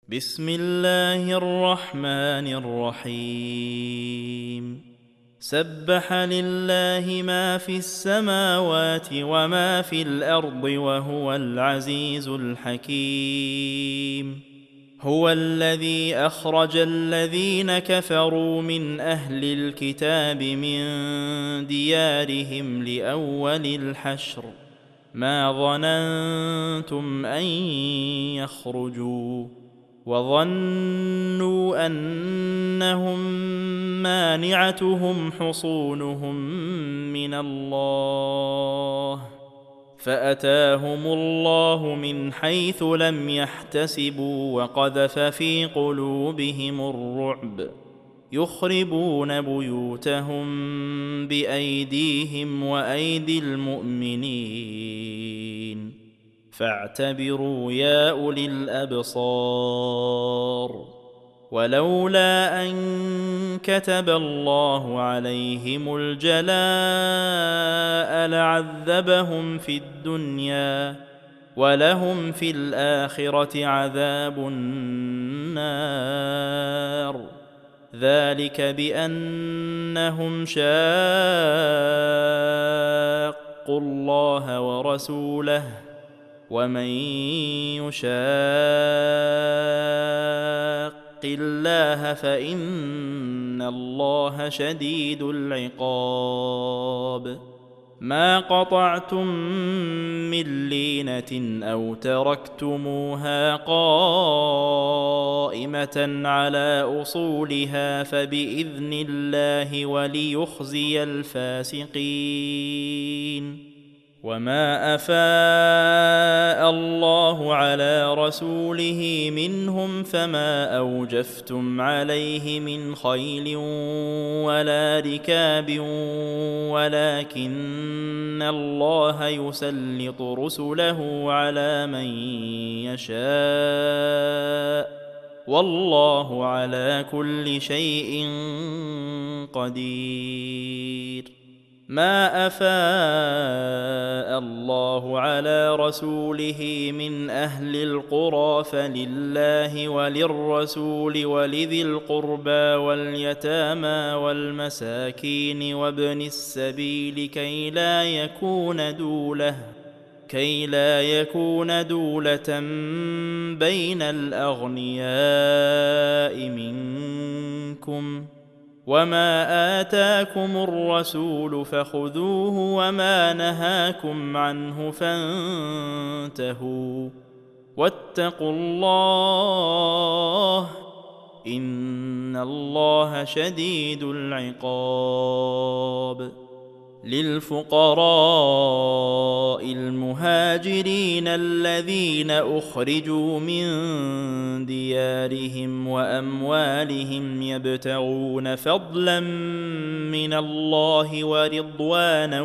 بسم الله الرحمن الرحيم سبح لله ما في السماوات وما في الأرض وهو العزيز الحكيم هو الذي أخرج الذين كفروا من أهل الكتاب من ديارهم لأول الحشر ما ظننتم أن يخرجوا وظنوا أنهم مانعتهم حصونهم من الله فأتاهم الله من حيث لم يحتسبوا وقذف في قلوبهم الرعب يخربون بيوتهم بأيديهم وأيدي المؤمنين فاعتبروا يا أولي الأبصار ولولا أن كتب الله عليهم الجلاء لعذبهم في الدنيا ولهم في الآخرة عذاب النار ذلك بأنهم شاقوا الله ورسوله ومن يشاق الله فإن الله شديد العقاب ما قطعتم من لينة أو تركتموها قائمة على أصولها فبإذن الله وليخزي الفاسقين وما أفاء الله على رسوله منهم فما أوجفتم عليه من خيل ولا ركاب ولكن الله يسلط رسله على من يشاء والله على كل شيء قدير ما أفاء الله على رسوله من أهل القرى فلله وللرسول ولذي القربى واليتامى والمساكين وابن السبيل كي لا يكون دولة بين الأغنياء منكم وما آتاكم الرسول فخذوه وما نهاكم عنه فانتهوا واتقوا الله إن الله شديد العقاب للفقراء المهاجرين الذين أخرجوا من ديارهم وأموالهم يبتغون فضلا من الله ورضوانا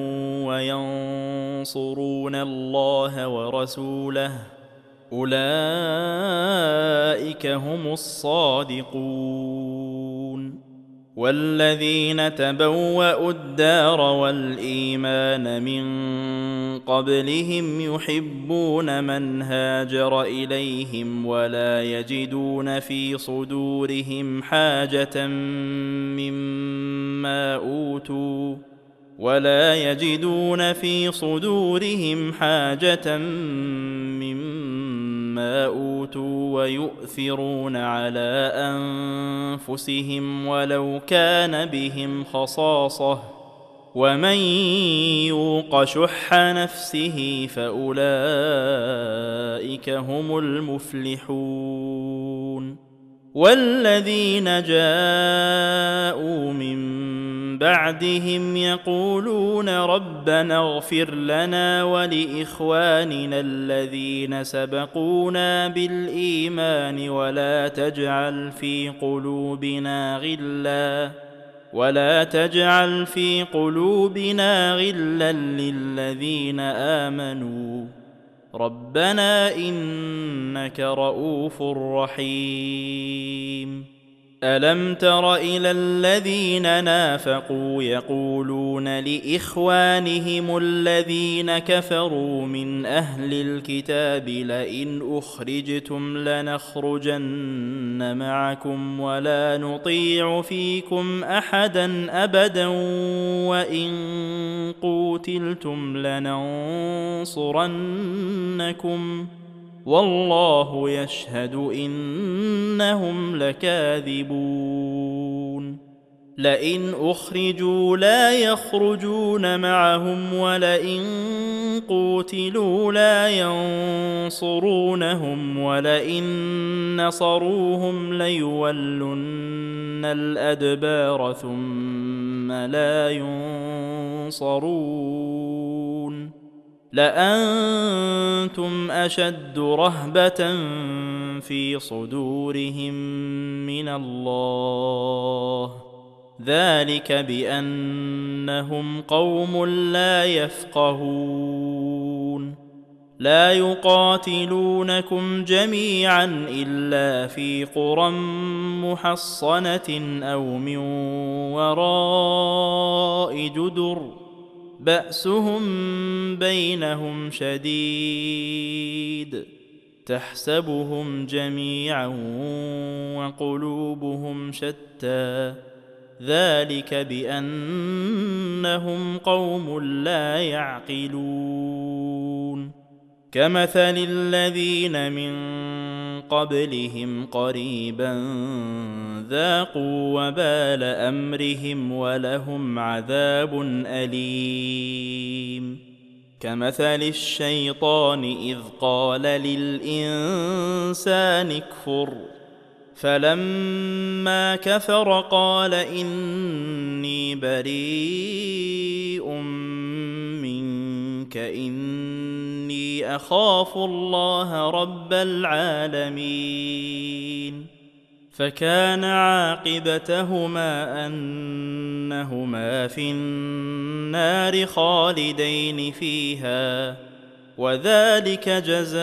وينصرون الله ورسوله أولئك هم الصادقون والذين تبوأوا الدار والإيمان من قبلهم يحبون من هاجر إليهم ولا يجدون في صدورهم حاجة مما أوتوا ويؤثرون على أنفسهم ولو كان بهم خصاصة ومن يوق شح نفسه فأولئك هم المفلحون والذين جاءوا من بعدهم يقولون ربنا اغفر لنا ولإخواننا الذين سبقونا بالإيمان ولا تجعل في قلوبنا غلا للذين آمنوا ربنا إنك رؤوف رحيم ألم تر إلى الذين نافقوا يقولون لإخوانهم الذين كفروا من أهل الكتاب لئن أخرجتم لنخرجن معكم ولا نطيع فيكم أحدا أبدا وإن قوتلتم لننصرنكم والله يشهد إنهم لكاذبون لئن أخرجوا لا يخرجون معهم ولئن قوتلوا لا ينصرونهم ولئن نصروهم ليولن الأدبار ثم لا ينصرون لأنتم أشد رهبة في صدورهم من الله ذلك بأنهم قوم لا يفقهون لا يقاتلونكم جميعا إلا في قرى محصنة أو من وراء جدر بأسهم بينهم شديد تحسبهم جميعا وقلوبهم شتى ذلك بأنهم قوم لا يعقلون كمثل الذين من قبلهم قريبا ذاقوا وبال أمرهم ولهم عذاب أليم كمثل الشيطان إذ قال للإنسان اكفر فلما كفر قال إني بريء منك إني أخاف الله رب العالمين فكان عاقبتهما أنهما في النار خالدين فيها وذلك جزاء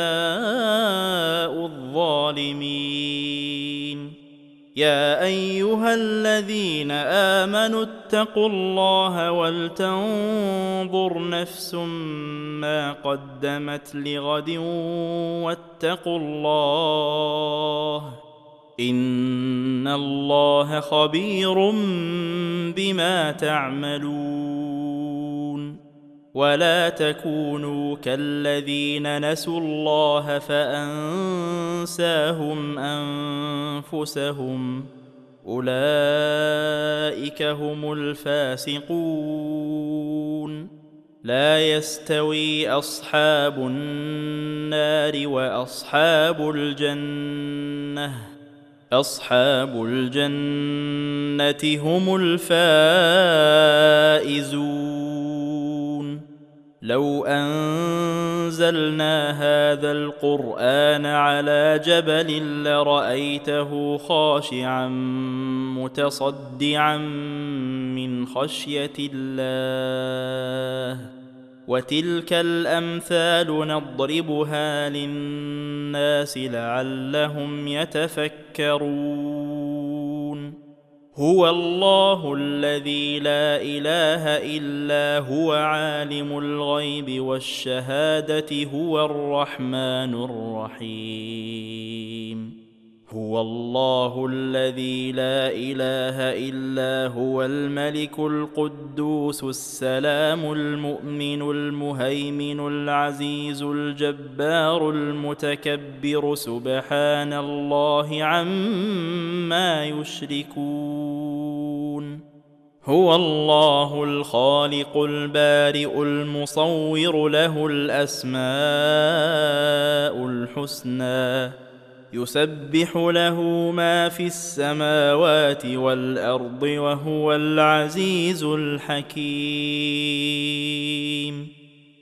الظالمين يا أيها الذين آمنوا اتقوا الله ولتنظر نفس ما قدمت لغد واتقوا الله إن الله خبير بما تعملون ولا تكونوا كالذين نسوا الله فأنساهم أنفسهم أولئك هم الفاسقون لا يستوي أصحاب النار وأصحاب الجنة أصحاب الجنة هم الفائزون لو أنزلنا هذا القرآن على جبل لرأيته خاشعا متصدعا من خشية الله وتلك الأمثال نضربها للناس لعلهم يتفكرون هو الله الذي لا إله إلا هو عالم الغيب والشهادة هو الرحمن الرحيم هو الله الذي لا إله إلا هو الملك القدوس السلام المؤمن المهيمن العزيز الجبار المتكبر سبحان الله عما يشركون هو الله الخالق البارئ المصور له الأسماء الحسنى يسبح له ما في السماوات والأرض وهو العزيز الحكيم